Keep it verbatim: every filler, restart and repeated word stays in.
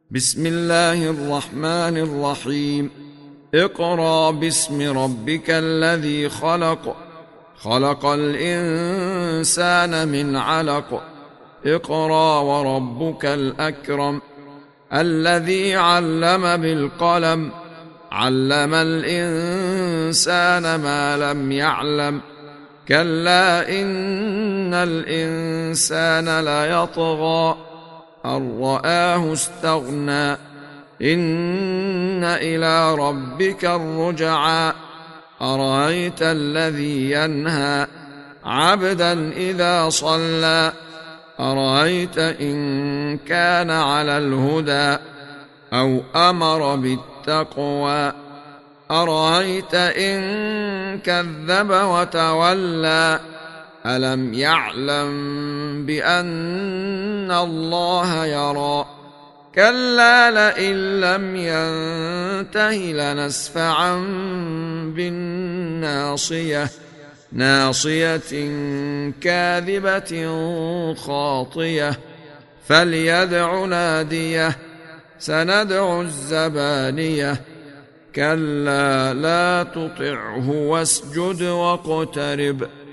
بسم الله الرحمن الرحيم. اقرأ باسم ربك الذي خلق خلق الإنسان من علق اقرأ وربك الأكرم الذي علم بالقلم علم الإنسان ما لم يعلم كلا إن الإنسان ليطغى أن رآه استغنى إن إلى ربك الرجعى أرأيت الذي ينهى عبدا إذا صلى أرأيت إن كان على الهدى أو أمر بالتقوى أرأيت إن كذب وتولى ألم يعلم بأن الله يرى كلا لئن لم ينته لنسفعا بالناصية ناصية كاذبة خاطية فليدع ناديه سندع الزبانية كلا لا تطعه واسجد واقترب